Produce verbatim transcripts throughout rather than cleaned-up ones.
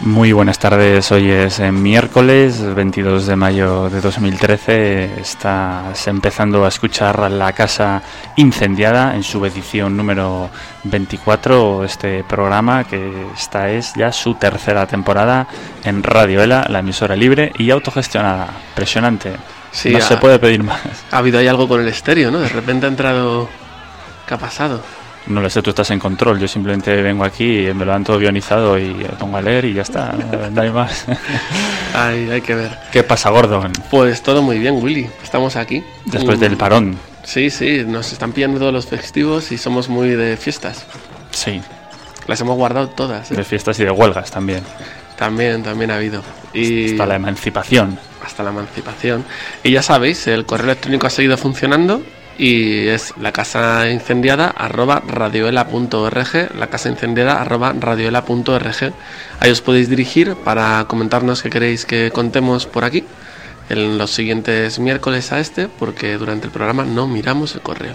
Muy buenas tardes, hoy es miércoles veintidós de mayo de dos mil trece, estás empezando a escuchar La Casa Incendiada en su edición número veinticuatro, este programa que esta es ya su tercera temporada en Radio Ela, la emisora libre y autogestionada, impresionante, sí, no ha, se puede pedir más. Ha habido ahí algo con el estéreo, ¿no? De repente ha entrado, ¿qué ha pasado? No lo sé, tú estás en control, yo simplemente vengo aquí, me lo dan todo guionizado y me pongo a leer y ya está, no hay más. Ay, hay que ver. ¿Qué pasa, Gordon? Pues todo muy bien, Willy, estamos aquí. Después um, del parón. Sí, sí, nos están pillando todos los festivos y somos muy de fiestas. Sí. Las hemos guardado todas, ¿eh? De fiestas y de huelgas también. También, también ha habido. Y hasta la emancipación. Hasta la emancipación. Y ya sabéis, el correo electrónico ha seguido funcionando. Y es la casa incendiada arroba radioela punto org, la casa incendiada arroba radioela punto org. Ahí os podéis dirigir para comentarnos qué queréis que contemos por aquí en los siguientes miércoles a este, porque durante el programa no miramos el correo.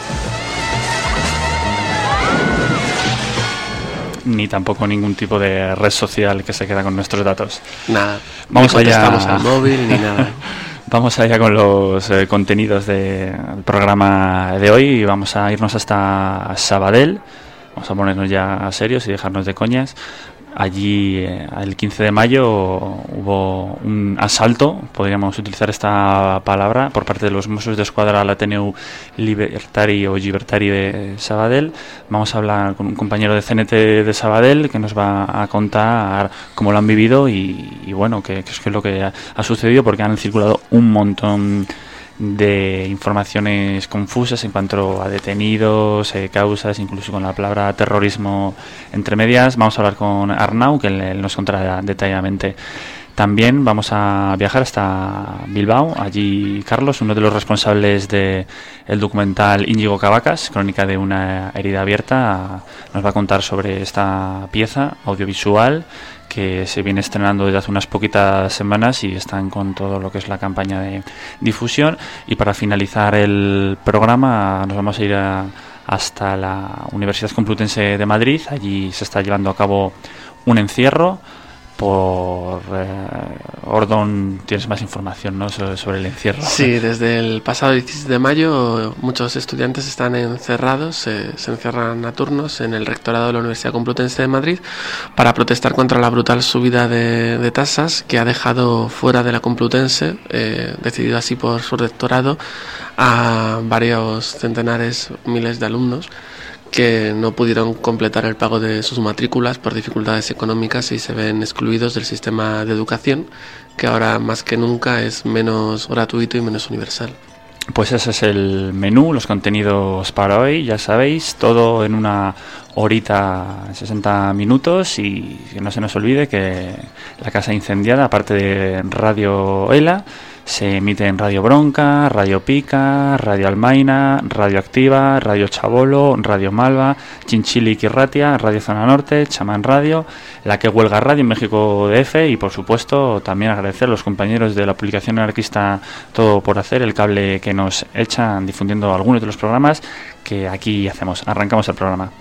Ni tampoco ningún tipo de red social que se queda con nuestros datos. Nada, vamos no allá. Estamos al móvil ni nada. Vamos allá con los eh, contenidos del programa de hoy y vamos a irnos hasta Sabadell. Vamos a ponernos ya serios y dejarnos de coñas. Allí, eh, el quince de mayo, hubo un asalto, podríamos utilizar esta palabra, por parte de los Mossos d'Esquadra al Ateneu Libertari o Llibertari de Sabadell. Vamos a hablar con un compañero de C N T de Sabadell que nos va a contar cómo lo han vivido y, y bueno, qué, qué es lo que ha, ha sucedido, porque han circulado un montón de informaciones confusas en cuanto a detenidos, eh, causas, incluso con la palabra terrorismo entre medias. Vamos a hablar con Arnau, que él, él nos contará detalladamente. También vamos a viajar hasta Bilbao. Allí Carlos, uno de los responsables del documental Íñigo Cabacas, crónica de una herida abierta, nos va a contar sobre esta pieza audiovisual que se viene estrenando desde hace unas poquitas semanas y están con todo lo que es la campaña de difusión. Y para finalizar el programa nos vamos a ir a, hasta la Universidad Complutense de Madrid. Allí se está llevando a cabo un encierro por eh, Ordon. Tienes más información, ¿no?, sobre, sobre el encierro. Sí, desde el pasado dieciséis de mayo muchos estudiantes están encerrados, eh, se encierran a turnos en el rectorado de la Universidad Complutense de Madrid para protestar contra la brutal subida de, de tasas que ha dejado fuera de la Complutense, eh, decidido así por su rectorado, a varios centenares, miles de alumnos que no pudieron completar el pago de sus matrículas por dificultades económicas y se ven excluidos del sistema de educación, que ahora más que nunca es menos gratuito y menos universal. Pues ese es el menú, los contenidos para hoy, ya sabéis, todo en una horita, sesenta minutos, y que no se nos olvide que La Casa Incendiada, aparte de Radio Ela, se emite en Radio Bronca, Radio Pica, Radio Almaina, Radio Activa, Radio Chabolo, Radio Malva, Chinchili Quirratia, Radio Zona Norte, Chamán Radio, La Que Huelga Radio en México D F y, por supuesto, también agradecer a los compañeros de la publicación anarquista Todo por Hacer, el cable que nos echan difundiendo algunos de los programas que aquí hacemos. Arrancamos el programa.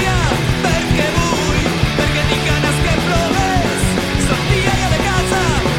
Perquè vull, perquè tinc ganes que plogues, sortir allà de casa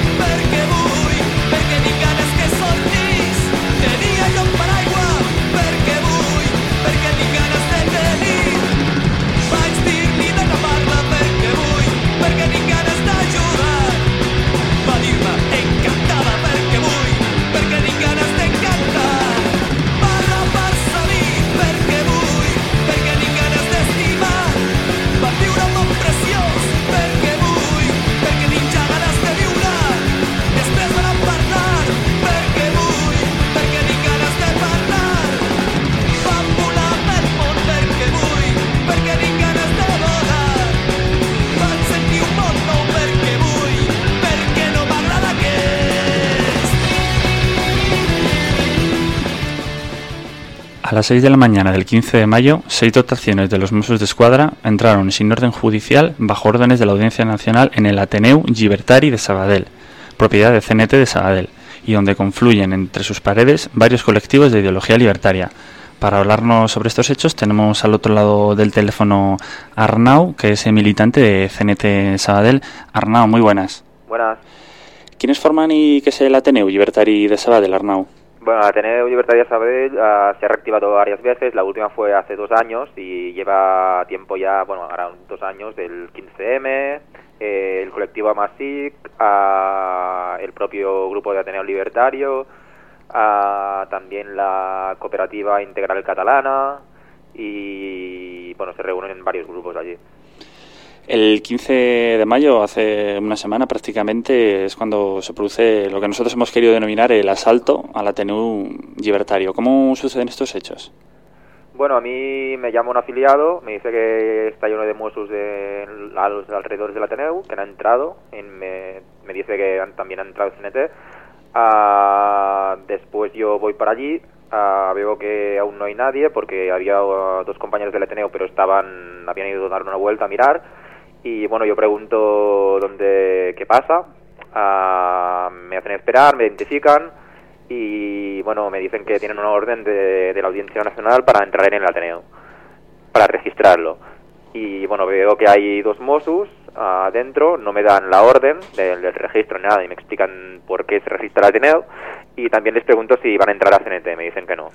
A las seis de la mañana del quince de mayo, seis dotaciones de los Mossos d'Esquadra entraron sin orden judicial bajo órdenes de la Audiencia Nacional en el Ateneu Llibertari de Sabadell, propiedad de C N T de Sabadell, y donde confluyen entre sus paredes varios colectivos de ideología libertaria. Para hablarnos sobre estos hechos tenemos al otro lado del teléfono a Arnau, que es militante de C N T Sabadell. Arnau, muy buenas. Buenas. ¿Quiénes forman y qué es el Ateneu Llibertari de Sabadell, Arnau? Bueno, el Ateneu Llibertari de Sabadell uh, se ha reactivado varias veces. La última fue hace dos años y lleva tiempo ya, bueno, ahora dos años, del quince eme, eh, el colectivo Amasic, uh, el propio grupo de Ateneu Libertario, uh, también la cooperativa integral catalana y, bueno, se reúnen en varios grupos allí. El quince de mayo, hace una semana prácticamente, es cuando se produce lo que nosotros hemos querido denominar el asalto al Ateneu Llibertario. ¿Cómo suceden estos hechos? Bueno, a mí me llama un afiliado, me dice que está lleno de Mossos de, a los alrededores del Ateneu, que han entrado, en, me, me dice que han, también han entrado C N T. Uh, después yo voy para allí, uh, veo que aún no hay nadie, porque había uh, dos compañeros del Ateneu, pero estaban habían ido a dar una vuelta a mirar. Y bueno, yo pregunto dónde, qué pasa, uh, me hacen esperar, me identifican y bueno, me dicen que tienen una orden de, de la Audiencia Nacional para entrar en el Ateneo, para registrarlo. Y bueno, veo que hay dos Mossos uh, dentro, no me dan la orden del, del registro ni nada y me explican por qué se registra el Ateneo y también les pregunto si van a entrar a C N T, me dicen que no.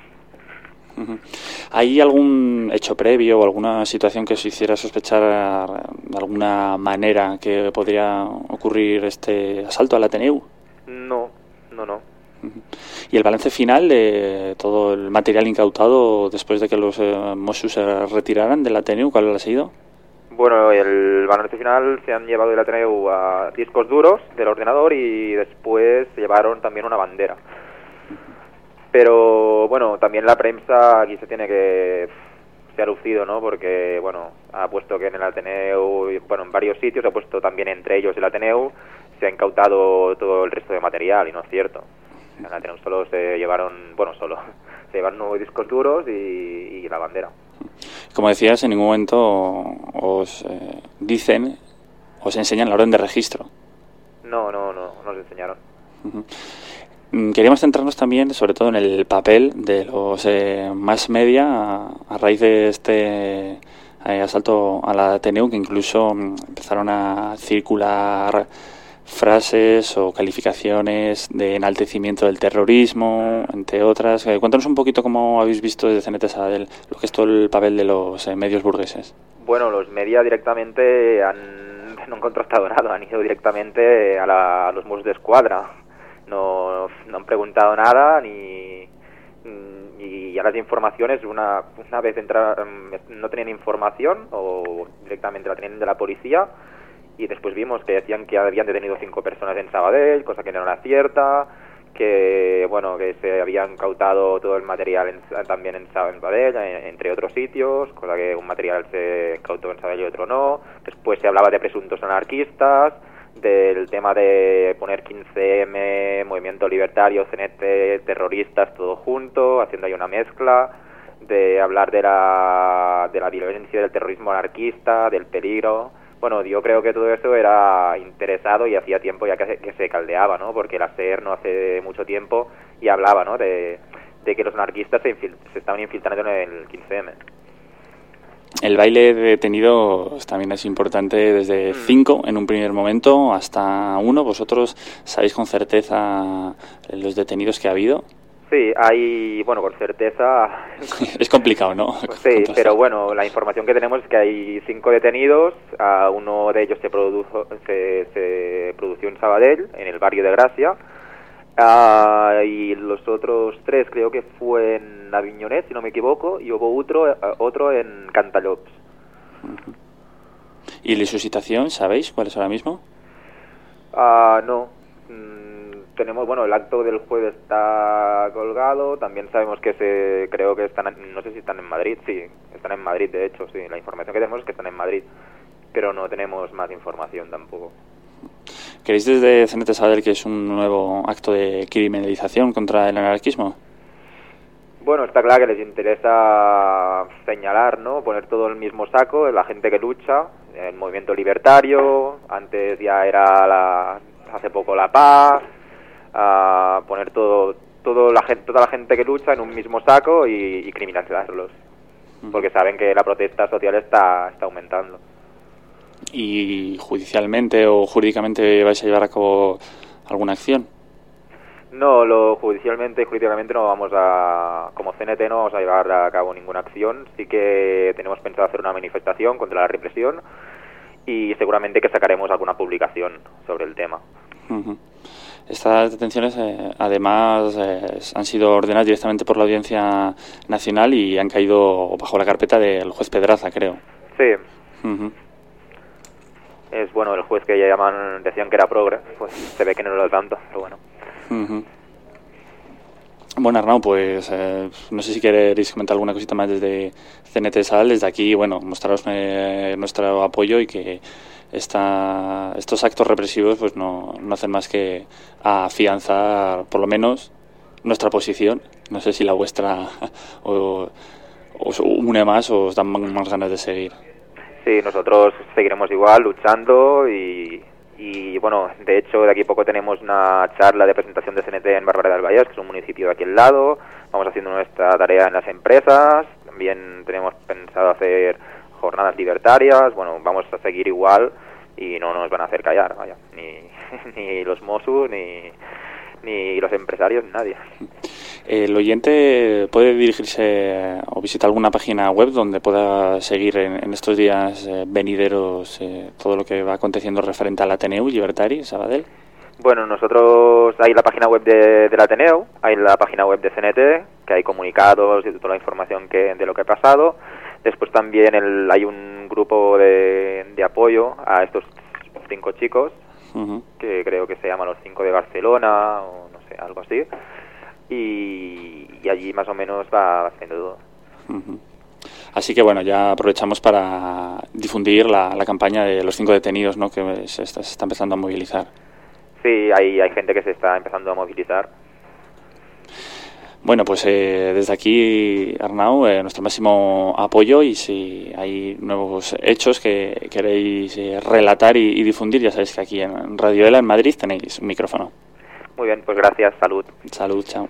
¿Hay algún hecho previo o alguna situación que os hiciera sospechar de alguna manera que podría ocurrir este asalto al Ateneu? No, no, no. ¿Y el balance final de todo el material incautado después de que los eh, Mossos se retiraran del Ateneu, cuál ha sido? Bueno, el balance final se han llevado del Ateneu a discos duros del ordenador y después se llevaron también una bandera. Pero bueno, también la prensa aquí se tiene que... se ha lucido, ¿no? Porque, bueno, ha puesto que en el Ateneu, bueno, en varios sitios, ha puesto también entre ellos el Ateneu, se ha incautado todo el resto de material y no es cierto. En el Ateneu solo se llevaron, bueno, solo, se llevaron nuevos discos duros y, y la bandera. Como decías, en ningún momento os eh, dicen, os enseñan la orden de registro. No, no, no, no nos enseñaron. Uh-huh. Queríamos centrarnos también, sobre todo, en el papel de los eh, mass media a, a raíz de este eh, asalto a la Ateneu, que incluso um, empezaron a circular frases o calificaciones de enaltecimiento del terrorismo, entre otras. Eh, cuéntanos un poquito cómo habéis visto desde C N T Sabadell lo que es todo el papel de los eh, medios burgueses. Bueno, los media directamente han, no han contrastado nada, han ido directamente a, la, a los Mossos d'Esquadra. No, no han preguntado nada ni y ya las informaciones una una vez entra, no tenían información o directamente la tenían de la policía y después vimos que decían que habían detenido cinco personas en Sabadell, cosa que no era cierta, que bueno que se habían incautado todo el material en, también en Sabadell, entre otros sitios, cosa que un material se incautó en Sabadell y otro no. Después se hablaba de presuntos anarquistas, del tema de poner quince eme, movimiento libertario, C N T, terroristas, todo junto, haciendo ahí una mezcla, de hablar de la, de la violencia, del terrorismo anarquista, del peligro. Bueno, yo creo que todo eso era interesado y hacía tiempo ya que se, que se caldeaba, ¿no? Porque la SER no hace mucho tiempo y hablaba, ¿no? De, de que los anarquistas se, infil, se estaban infiltrando en el quince eme. El baile de detenidos también es importante, desde cinco en un primer momento hasta uno. ¿Vosotros sabéis con certeza los detenidos que ha habido? Sí, hay, bueno, con certeza... Es complicado, ¿no? Sí, pero bueno, la información que tenemos es que hay cinco detenidos, uh, uno de ellos se produjo, se, se produjo en Sabadell, en el barrio de Gracia, uh, y los otros tres creo que fue en Aviñonet, si no me equivoco, y hubo otro, uh, otro en Cantallops. Uh-huh. ¿Y su situación, sabéis cuál es ahora mismo? Uh, no, mm, tenemos, bueno, el acto del jueves está colgado, también sabemos que se, creo que están, no sé si están en Madrid, sí, están en Madrid de hecho, sí, la información que tenemos es que están en Madrid, pero no tenemos más información tampoco. ¿Queréis desde C N T Sabadell que es un nuevo acto de criminalización contra el anarquismo? Bueno, está claro que les interesa señalar, ¿no? Poner todo en el mismo saco, la gente que lucha, el movimiento libertario, antes ya era la, hace poco la paz, a poner todo, todo la gente, toda la gente que lucha en un mismo saco y, y criminalizarlos, porque saben que la protesta social está, está aumentando. ¿Y judicialmente o jurídicamente vais a llevar a cabo alguna acción? No, lo judicialmente y jurídicamente no vamos a, como C N T no vamos a llevar a cabo ninguna acción. Sí que tenemos pensado hacer una manifestación contra la represión y seguramente que sacaremos alguna publicación sobre el tema. Uh-huh. Estas detenciones, eh, además, eh, han sido ordenadas directamente por la Audiencia Nacional y han caído bajo la carpeta del juez Pedraza, creo. Sí. Uh-huh. Es bueno, el juez que ya llaman, decían que era progre, pues se ve que no lo es tanto, pero bueno. Uh-huh. Bueno, Arnau, pues eh, no sé si queréis comentar alguna cosita más desde C N T Sal. Desde aquí, bueno, mostraros eh, nuestro apoyo y que esta, estos actos represivos pues no, no hacen más que afianzar, por lo menos, nuestra posición. No sé si la vuestra o, os une más o os dan más ganas de seguir. Sí, nosotros seguiremos igual, luchando y... Y bueno, de hecho, de aquí a poco tenemos una charla de presentación de C N T en Bárbara del Vallès, que es un municipio de aquí al lado. Vamos haciendo nuestra tarea en las empresas. También tenemos pensado hacer jornadas libertarias. Bueno, vamos a seguir igual y no nos van a hacer callar, vaya. Ni, ni los Mossos, ni, ni los empresarios, nadie. El oyente puede dirigirse o visitar alguna página web donde pueda seguir en, en estos días eh, venideros eh, todo lo que va aconteciendo referente al Ateneu Llibertari, Sabadell. Bueno, nosotros hay la página web de, del Ateneu, hay la página web de C N T, que hay comunicados y toda la información que de lo que ha pasado. Después también el, hay un grupo de, de apoyo a estos cinco chicos, uh-huh. que creo que se llama Los Cinco de Barcelona, o no sé, algo así. Y, y allí más o menos va haciendo todo. Uh-huh. Así que bueno, ya aprovechamos para difundir la, la campaña de los cinco detenidos, ¿no? Que se está, se está empezando a movilizar. Sí, hay, hay gente que se está empezando a movilizar. Bueno, pues eh, desde aquí, Arnau, eh, nuestro máximo apoyo, y si hay nuevos hechos que queréis eh, relatar y, y difundir, ya sabéis que aquí en Radio Ela, en Madrid, tenéis un micrófono. Muy bien, pues gracias, salud. Salud, chao.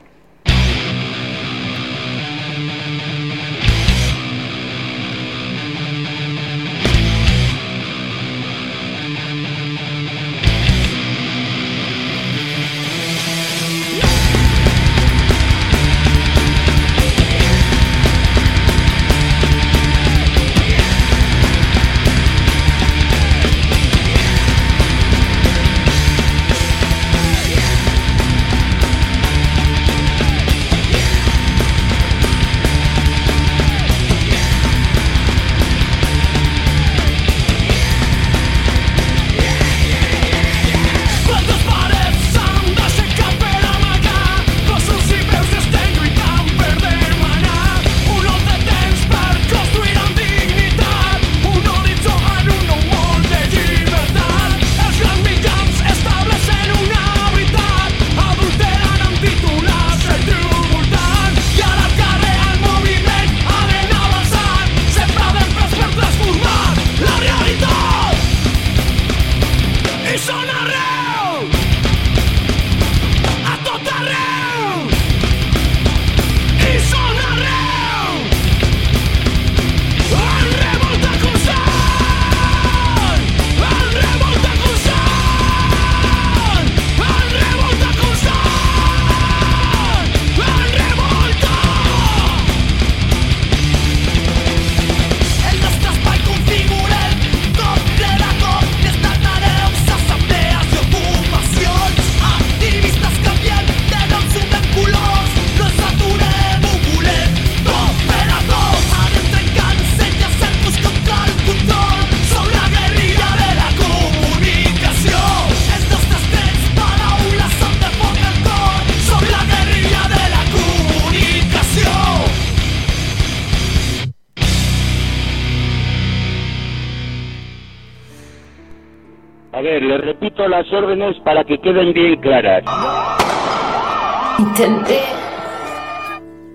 Les repito las órdenes para que queden bien claras. Intenté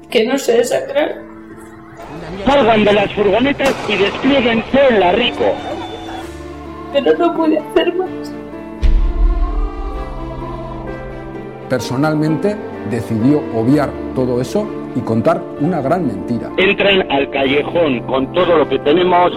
que no se desangrara. Salgan de las furgonetas y desplieguense en la Rico. Pero no pude hacer más. Personalmente decidió obviar todo eso y contar una gran mentira. Entren al callejón con todo lo que tenemos.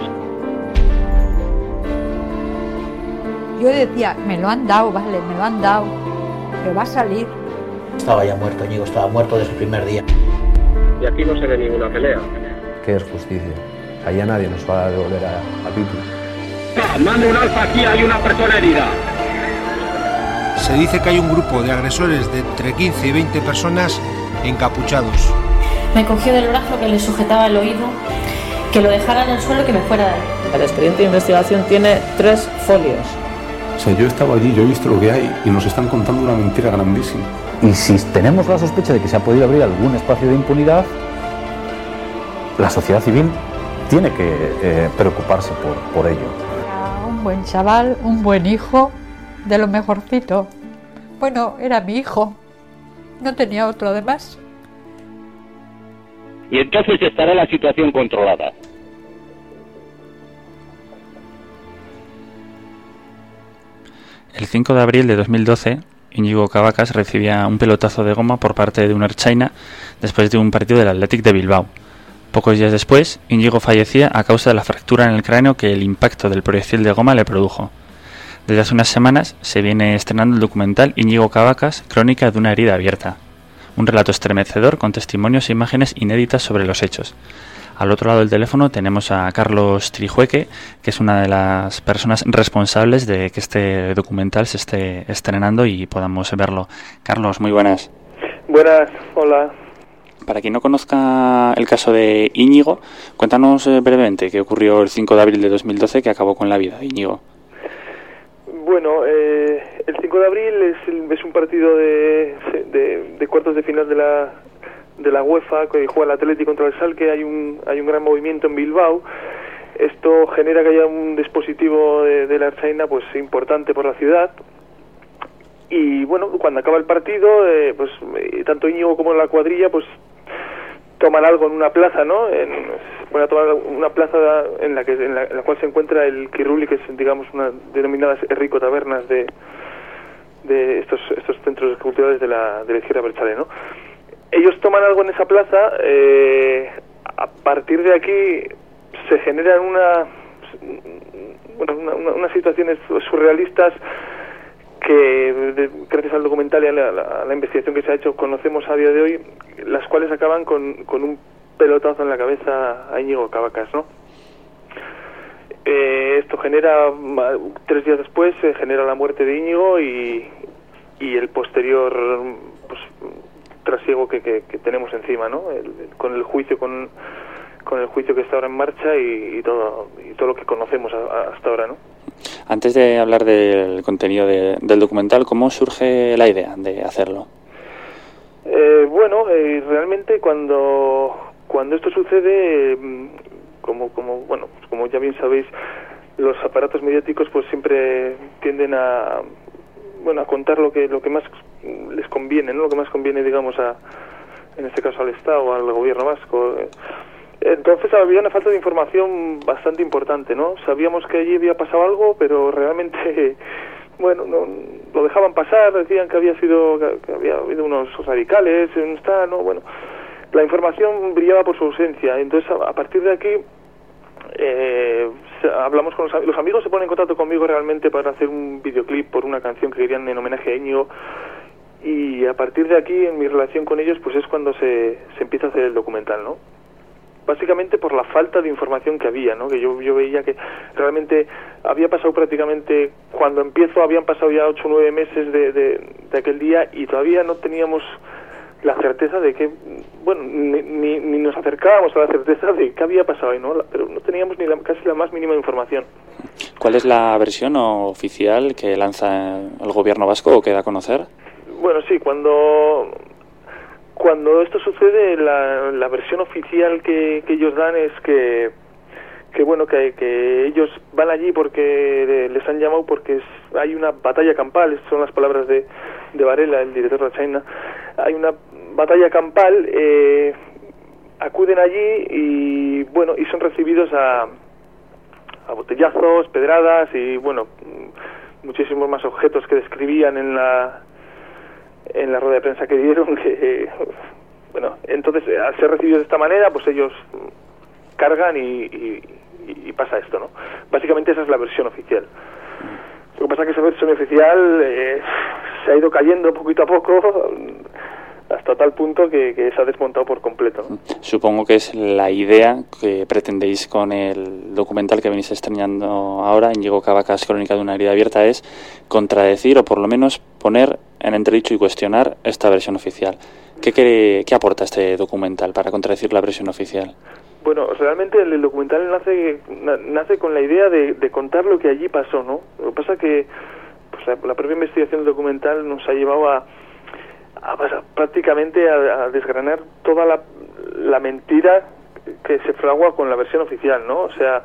Yo decía, me lo han dado, vale, me lo han dado, pero va a salir. Estaba ya muerto, Íñigo estaba muerto desde el primer día. Y aquí no se ve ninguna pelea. ¿Qué es justicia? Allá nadie nos va a devolver a, a Pipi. Mande un alfa aquí, hay una persona herida. Se dice que hay un grupo de agresores de entre quince y veinte personas encapuchados. Me cogió del brazo que le sujetaba el oído, que lo dejara en el suelo y que me fuera de ahí. El expediente de investigación tiene tres folios. O sea, yo estaba allí, yo he visto lo que hay y nos están contando una mentira grandísima. Y si tenemos la sospecha de que se ha podido abrir algún espacio de impunidad, la sociedad civil tiene que eh, preocuparse por, por ello. Era un buen chaval, un buen hijo, de lo mejorcito. Bueno, era mi hijo, no tenía otro además. Y entonces estará la situación controlada. El cinco de abril de dos mil doce, Íñigo Cabacas recibía un pelotazo de goma por parte de un ertzaina después de un partido del Athletic de Bilbao. Pocos días después, Íñigo fallecía a causa de la fractura en el cráneo que el impacto del proyectil de goma le produjo. Desde hace unas semanas se viene estrenando el documental Íñigo Cabacas, crónica de una herida abierta. Un relato estremecedor con testimonios e imágenes inéditas sobre los hechos. Al otro lado del teléfono tenemos a Carlos Trijueque, que es una de las personas responsables de que este documental se esté estrenando y podamos verlo. Carlos, muy buenas. Buenas, hola. Para quien no conozca el caso de Íñigo, cuéntanos eh, brevemente qué ocurrió el cinco de abril de dos mil doce que acabó con la vida de Íñigo. Bueno, eh, el cinco de abril es, es un partido de, de, de cuartos de final de la de la UEFA que juega el Athletic contra el Schalke. Hay un hay un gran movimiento en Bilbao. Esto genera que haya un dispositivo de, de la ertzaina pues importante por la ciudad. Y bueno, cuando acaba el partido, eh, pues eh, tanto Íñigo como la cuadrilla pues toman algo en una plaza, ¿no? En, van a tomar una plaza en la que en la, en la cual se encuentra el Kirruli, que es, digamos, una denominadas Rico tabernas de de estos estos centros culturales de la de la izquierda abertzale, ¿no? Ellos toman algo en esa plaza. Eh, a partir de aquí se generan una bueno, una, una, unas situaciones surrealistas que de, gracias al documental y a la, a la investigación que se ha hecho conocemos a día de hoy, las cuales acaban con, con un pelotazo en la cabeza a Íñigo Cabacas, ¿no? Eh, esto genera, tres días después, se genera la muerte de Íñigo y, y el posterior pues, trasiego que, que, que tenemos encima, ¿no? El, con el juicio, con, con el juicio que está ahora en marcha y, y todo y todo lo que conocemos a, a hasta ahora, ¿no? Antes de hablar del contenido de, del documental, ¿cómo surge la idea de hacerlo? Eh, bueno, eh, realmente cuando cuando esto sucede, eh, como como bueno, como ya bien sabéis, los aparatos mediáticos pues siempre tienden a bueno a contar lo que lo que más les conviene, ¿no? Lo que más conviene, digamos, a en este caso al Estado o al gobierno vasco. Entonces había una falta de información bastante importante, ¿no? Sabíamos que allí había pasado algo, pero realmente, bueno, no, lo dejaban pasar, decían que había sido, que había habido unos radicales, está, no, bueno, la información brillaba por su ausencia. Entonces a, a partir de aquí eh, hablamos con los, los amigos, se ponen en contacto conmigo realmente para hacer un videoclip por una canción que querían en homenaje a Íñigo. Y a partir de aquí, en mi relación con ellos, pues es cuando se, se empieza a hacer el documental, ¿no? Básicamente por la falta de información que había, ¿no? Que yo, yo veía que realmente había pasado prácticamente, cuando empiezo habían pasado ya ocho o nueve meses de, de, de aquel día y todavía no teníamos la certeza de que, bueno, ni, ni, ni nos acercábamos a la certeza de qué había pasado ahí, ¿no? Pero no teníamos ni la, casi la más mínima información. ¿Cuál es la versión oficial que lanza el gobierno vasco o que da a conocer? Bueno, sí, cuando... Cuando esto sucede, la, la versión oficial que, que ellos dan es que, que bueno, que, que ellos van allí porque les han llamado porque es, hay una batalla campal, estas son las palabras de, de Varela, el director de la China, hay una batalla campal, eh, acuden allí y bueno, y son recibidos a, a botellazos, pedradas y bueno, muchísimos más objetos que describían en la en la rueda de prensa que dieron, que bueno, entonces al ser recibidos de esta manera, pues ellos cargan y, y, y pasa esto, ¿no? Básicamente esa es la versión oficial. Lo que pasa es que esa versión oficial eh, se ha ido cayendo poquito a poco hasta tal punto que, que se ha desmontado por completo, ¿no? Supongo que es la idea que pretendéis con el documental que venís estrenando ahora, Íñigo Cabacas, Crónica de una herida abierta, es contradecir o por lo menos poner en entredicho y cuestionar esta versión oficial. ¿Qué, qué, qué aporta este documental para contradecir la versión oficial? Bueno, realmente el documental nace nace con la idea de, de contar lo que allí pasó, ¿no? Lo que pasa que pues, la, la propia investigación del documental nos ha llevado a A, a, prácticamente a, a desgranar toda la, la mentira que se fragua con la versión oficial, ¿no? O sea,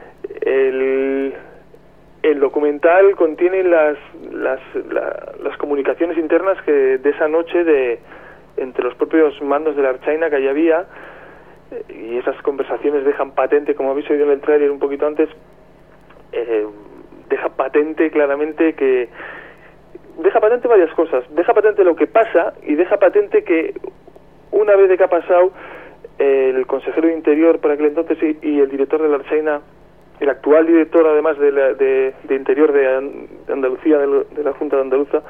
el, el documental contiene las las, la, las comunicaciones internas que de esa noche de entre los propios mandos de la Ertzaina que allí había, y esas conversaciones dejan patente, como habéis oído en el tráiler un poquito antes, eh, deja patente claramente que deja patente varias cosas. Deja patente lo que pasa y deja patente que una vez de que ha pasado, el consejero de Interior por aquel entonces y, y el director de la Ertzaina, el actual director además de, la, de, de Interior de, de Andalucía, de, de la Junta de Andaluza,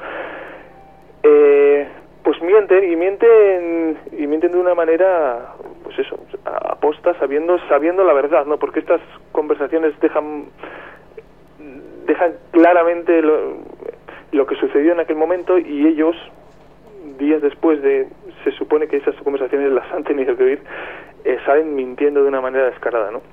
eh, pues mienten y mienten y mienten de una manera, pues eso, aposta, sabiendo sabiendo la verdad, ¿no? Porque estas conversaciones dejan dejan claramente lo, lo que sucedió en aquel momento, y ellos, días después de, se supone que esas conversaciones las han tenido que oír, eh, salen mintiendo de una manera descarada, ¿no?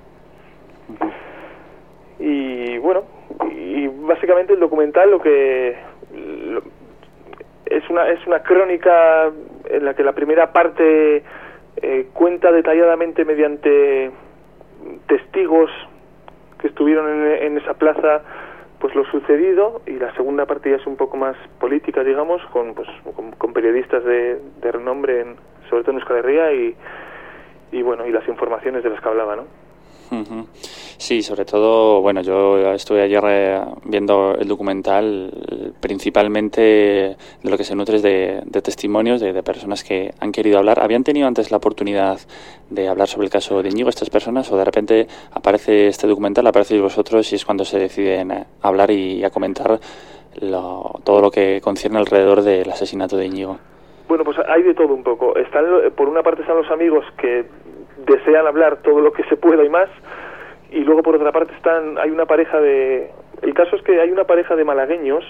Y bueno, y básicamente el documental lo que lo, es una es una crónica en la que la primera parte eh, cuenta detalladamente mediante testigos que estuvieron en, en esa plaza pues lo sucedido, y la segunda parte ya es un poco más política, digamos, con pues con, con periodistas de, de renombre, en, sobre todo en Euskal Herria, y, y bueno, y las informaciones de las que hablaba, ¿no? Uh-huh. Sí, sobre todo, bueno, yo estuve ayer eh, viendo el documental, principalmente de lo que se nutre es de, de testimonios de, de personas que han querido hablar. ¿Habían tenido antes la oportunidad de hablar sobre el caso de Íñigo estas personas, o de repente aparece este documental, aparecéis vosotros y es cuando se deciden a hablar y a comentar lo, todo lo que concierne alrededor del asesinato de Íñigo? Bueno, pues hay de todo un poco. Están, por una parte están los amigos que desean hablar todo lo que se pueda y más, y luego por otra parte están hay una pareja de el caso es que hay una pareja de malagueños,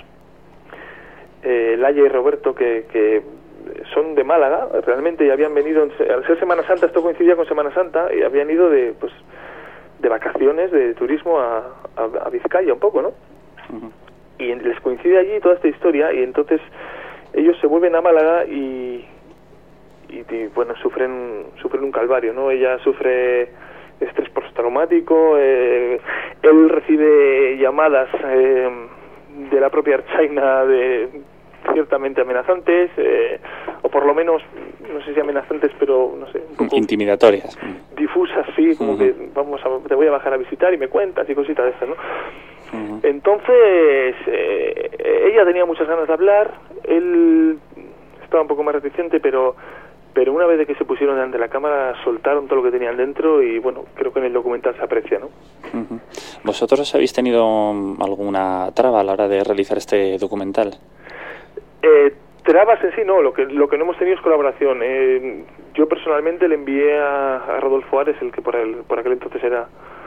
eh, Laia y Roberto, que, que son de Málaga realmente, y habían venido al ser Semana Santa, esto coincidía con Semana Santa, y habían ido de pues de vacaciones, de turismo a, a, a Vizcaya un poco, ¿no? Uh-huh. Y les coincide allí toda esta historia, y entonces ellos se vuelven a Málaga y Y, y bueno, sufren sufren un calvario, ¿no? Ella sufre estrés postraumático, eh, él recibe llamadas eh, de la propia Ertzaina de ciertamente amenazantes, eh, o por lo menos, no sé si amenazantes, pero no sé, un poco intimidatorias, difusas, sí, como uh-huh. que vamos a, te voy a bajar a visitar y me cuentas y cositas de estas, ¿no? Uh-huh. Entonces, eh, ella tenía muchas ganas de hablar, él estaba un poco más reticente, pero pero una vez de que se pusieron delante de la cámara soltaron todo lo que tenían dentro, y bueno, creo que en el documental se aprecia, ¿no? Uh-huh. ¿Vosotros habéis tenido alguna traba a la hora de realizar este documental? Eh, trabas en sí no, lo que lo que no hemos tenido es colaboración. Eh, yo personalmente le envié a, a Rodolfo Ares, el que por, el, por aquel entonces era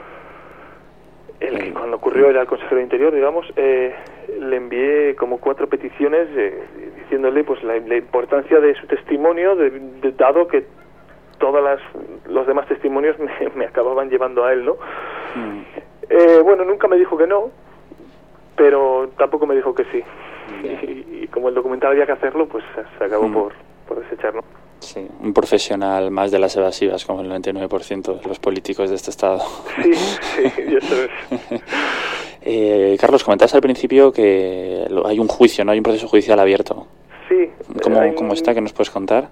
el que cuando ocurrió era el consejero de Interior, digamos, eh, le envié como cuatro peticiones eh, diciéndole pues la, la importancia de su testimonio, de, de, dado que todas las los demás testimonios me, me acababan llevando a él, ¿no? Mm. Eh, bueno, nunca me dijo que no, pero tampoco me dijo que sí. Mm. Y, y como el documental había que hacerlo, pues se acabó mm. por, por desecharlo. Sí, un profesional más de las evasivas, como el noventa y nueve por ciento de los políticos de este estado. Sí, sí, ya sabes. eh, Carlos, comentabas al principio que hay un juicio, ¿no? Hay un proceso judicial abierto. Sí. ¿Cómo, un... ¿Cómo está? ¿Qué nos puedes contar?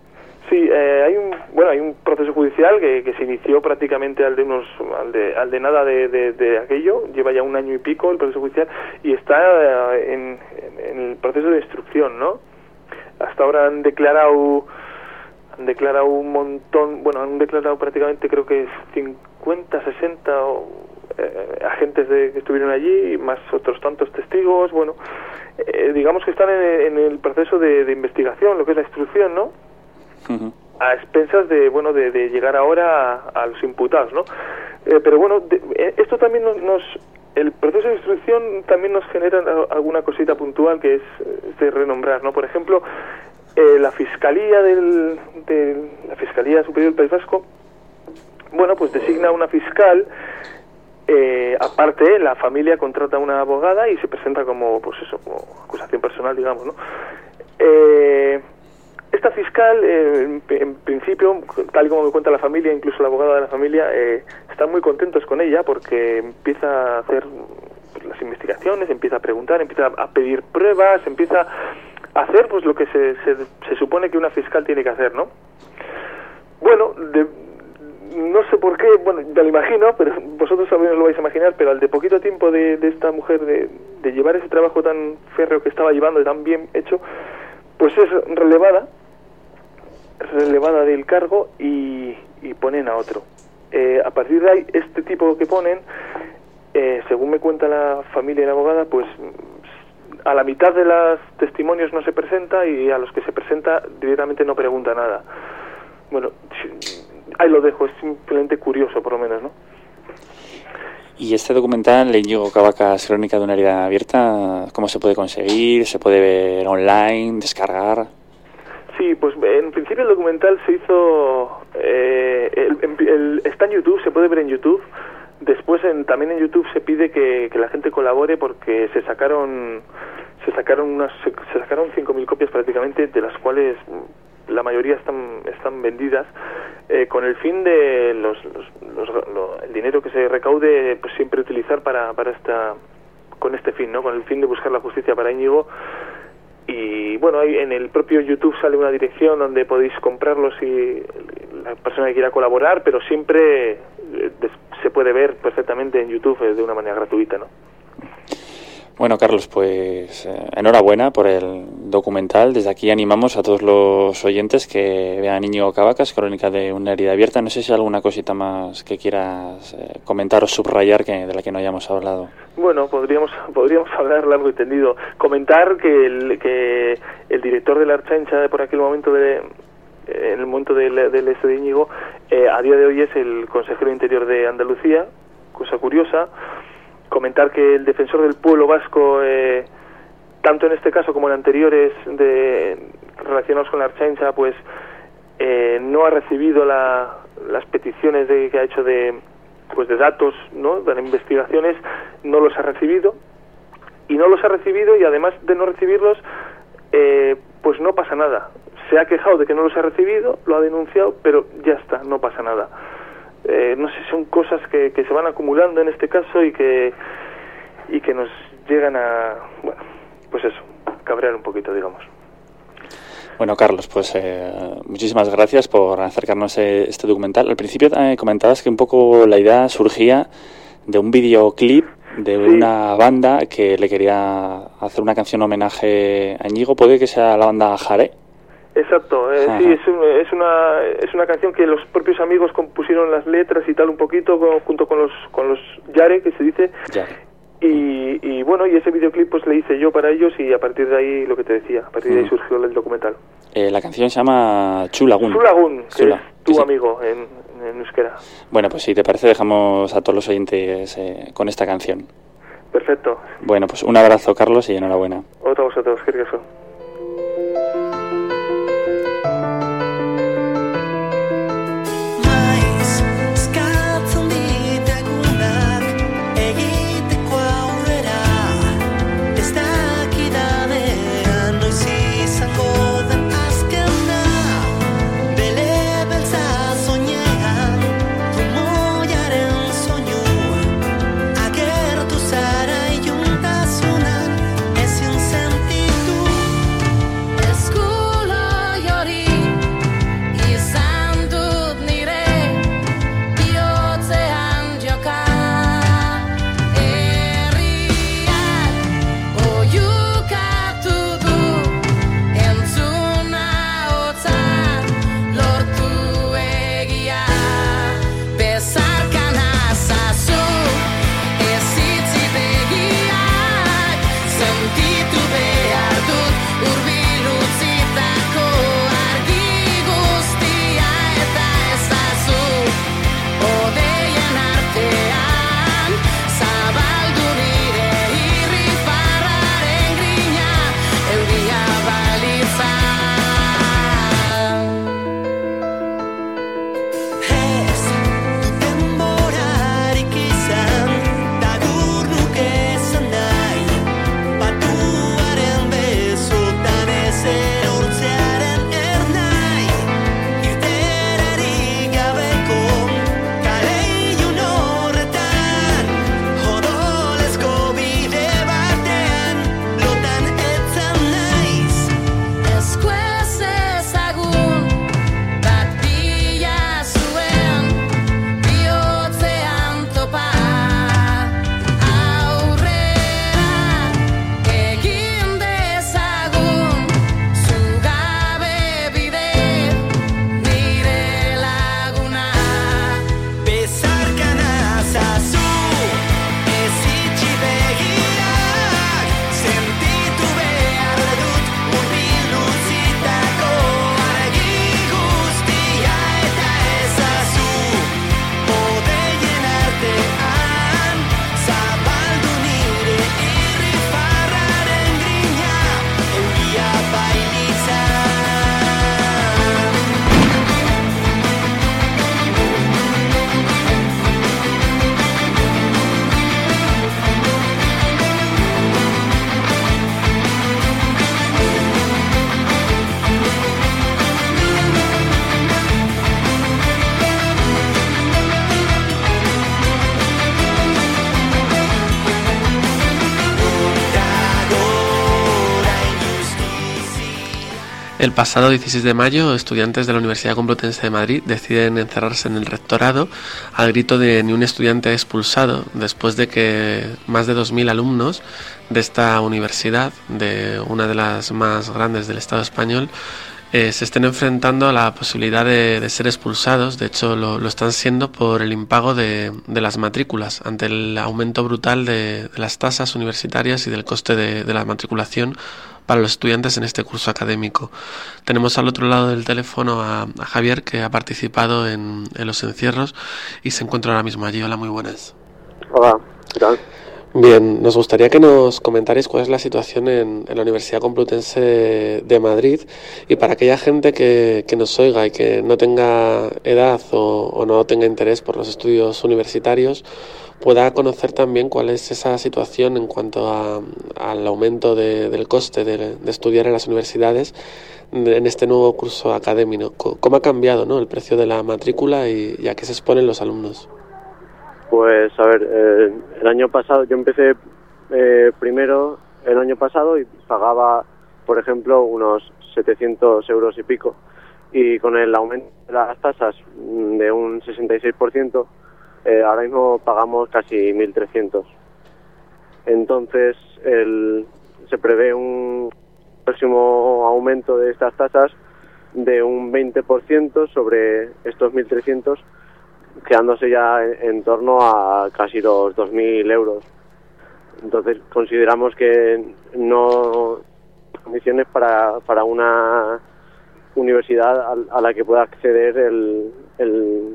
Sí, eh, hay un bueno hay un proceso judicial que, que se inició prácticamente al de unos al de, al de nada de, de, de aquello, lleva ya un año y pico el proceso judicial y está eh, en, en el proceso de instrucción, ¿no? Hasta ahora han declarado han declarado un montón, bueno, han declarado prácticamente creo que cincuenta, sesenta o, eh, agentes de, que estuvieron allí, más otros tantos testigos, bueno, eh, digamos que están en, en el proceso de, de investigación, lo que es la instrucción, ¿no? Uh-huh. A expensas de bueno de, de llegar ahora a, a los imputados, ¿no? Eh, pero bueno, de, eh, esto también nos, nos el proceso de instrucción también nos genera alguna cosita puntual que es, es de renombrar, ¿no? Por ejemplo, eh, la fiscalía del de la Fiscalía Superior del País Vasco, bueno, pues designa una fiscal. Eh, aparte, la familia contrata a una abogada y se presenta como, pues eso, como acusación personal, digamos, ¿no? Eh, Esta fiscal, eh, en, en principio, tal y como me cuenta la familia, incluso la abogada de la familia, eh, están muy contentos con ella porque empieza a hacer pues, las investigaciones, empieza a preguntar, empieza a pedir pruebas, empieza a hacer pues lo que se, se, se supone que una fiscal tiene que hacer, ¿no? Bueno, de, no sé por qué, bueno, ya lo imagino, pero vosotros también os lo vais a imaginar, pero al de poquito tiempo de, de esta mujer de, de llevar ese trabajo tan férreo que estaba llevando y tan bien hecho, pues es relevada, relevada del cargo y, y ponen a otro. Eh, a partir de ahí, este tipo que ponen, eh, según me cuenta la familia y la abogada, pues a la mitad de los testimonios no se presenta y a los que se presenta directamente no pregunta nada. Bueno, ahí lo dejo, es simplemente curioso por lo menos, ¿no? Y este documental, Íñigo Cabacas, Crónica de una herida abierta, ¿cómo se puede conseguir? ¿Se puede ver online, descargar? Sí, pues en principio el documental se hizo, eh, el, el, está en YouTube, se puede ver en YouTube. Después en, también en YouTube se pide que, que la gente colabore porque se sacaron se sacaron unas se, se sacaron cinco mil copias prácticamente, de las cuales la mayoría están están vendidas eh, con el fin de los, los, los lo, el dinero que se recaude pues siempre utilizar para para esta con este fin, ¿no? Con el fin de buscar la justicia para Íñigo. Y bueno, ahí en el propio YouTube sale una dirección donde podéis comprarlo si la persona que quiera colaborar, pero siempre se puede ver perfectamente en YouTube de una manera gratuita, ¿no? Bueno, Carlos, pues eh, enhorabuena por el documental. Desde aquí animamos a todos los oyentes que vean Íñigo Cabacas, Crónica de una herida abierta. No sé si hay alguna cosita más que quieras eh, comentar o subrayar que de la que no hayamos hablado. Bueno, podríamos podríamos hablar largo y tendido. Comentar que el, que el director de la Ertzaintza por aquel momento de en el momento del, del este de Íñigo, eh, a día de hoy es el consejero interior de Andalucía, cosa curiosa. Comentar que el defensor del pueblo vasco, eh, tanto en este caso como en anteriores de, relacionados con la Ertzaintza, pues eh, no ha recibido la, las peticiones de, que ha hecho de pues de datos, ¿no?, de investigaciones, no los ha recibido y no los ha recibido y además de no recibirlos, eh, pues no pasa nada. Se ha quejado de que no los ha recibido, lo ha denunciado, pero ya está, no pasa nada. Eh, no sé, son cosas que, que se van acumulando en este caso y que y que nos llegan a, bueno, pues eso, cabrear un poquito, digamos. Bueno, Carlos, pues eh, muchísimas gracias por acercarnos a este documental. Al principio eh, comentabas que un poco la idea surgía de un videoclip de sí. una banda que le quería hacer una canción homenaje a Íñigo. ¿Puede que sea la banda Jare? Exacto, eh, sí, es, un, es una es una canción que los propios amigos compusieron las letras y tal un poquito con, junto con los con los Yare, que se dice. Yare. Y, y bueno, y ese videoclip pues le hice yo para ellos y a partir de ahí lo que te decía, a partir de ahí surgió el documental. Eh, la canción se llama Chulagun. Chulagun, que Chula. es tu sí, amigo en, en euskera. Bueno, pues si te parece dejamos a todos los oyentes eh, con esta canción. Perfecto. Bueno, pues un abrazo, Carlos, y enhorabuena. Otro a vosotros, qué rico. Agertu zara iluntasuna, ezin sentitu El pasado dieciséis de mayo, estudiantes de la Universidad Complutense de Madrid deciden encerrarse en el rectorado al grito de ni un estudiante expulsado, después de que más de dos mil alumnos de esta universidad, de una de las más grandes del Estado español, eh, se estén enfrentando a la posibilidad de, de ser expulsados. De hecho, lo, lo están siendo por el impago de, de las matrículas, ante el aumento brutal de, de las tasas universitarias y del coste de, de la matriculación para los estudiantes en este curso académico. Tenemos al otro lado del teléfono a, a Javier, que ha participado en, en los encierros y se encuentra ahora mismo allí. Hola, muy buenas. Hola, ¿qué tal? Bien, nos gustaría que nos comentarais cuál es la situación en, en la Universidad Complutense de, de Madrid, y para aquella gente que, que nos oiga y que no tenga edad o, o no tenga interés por los estudios universitarios, pueda conocer también cuál es esa situación en cuanto a, al aumento de, del coste de, de estudiar en las universidades en este nuevo curso académico. ¿Cómo ha cambiado, ¿no?, el precio de la matrícula y, y a qué se exponen los alumnos? Pues a ver, eh, el año pasado yo empecé eh, primero el año pasado y pagaba, por ejemplo, unos setecientos euros y pico, y con el aumento de las tasas de un sesenta y seis por ciento, Eh, ahora mismo pagamos casi mil trescientos. Entonces el, se prevé un próximo aumento de estas tasas de un veinte por ciento sobre estos mil trescientos, quedándose ya en, en torno a casi los dos mil euros. Entonces consideramos que no hay condiciones para, para una universidad a, a la que pueda acceder el... el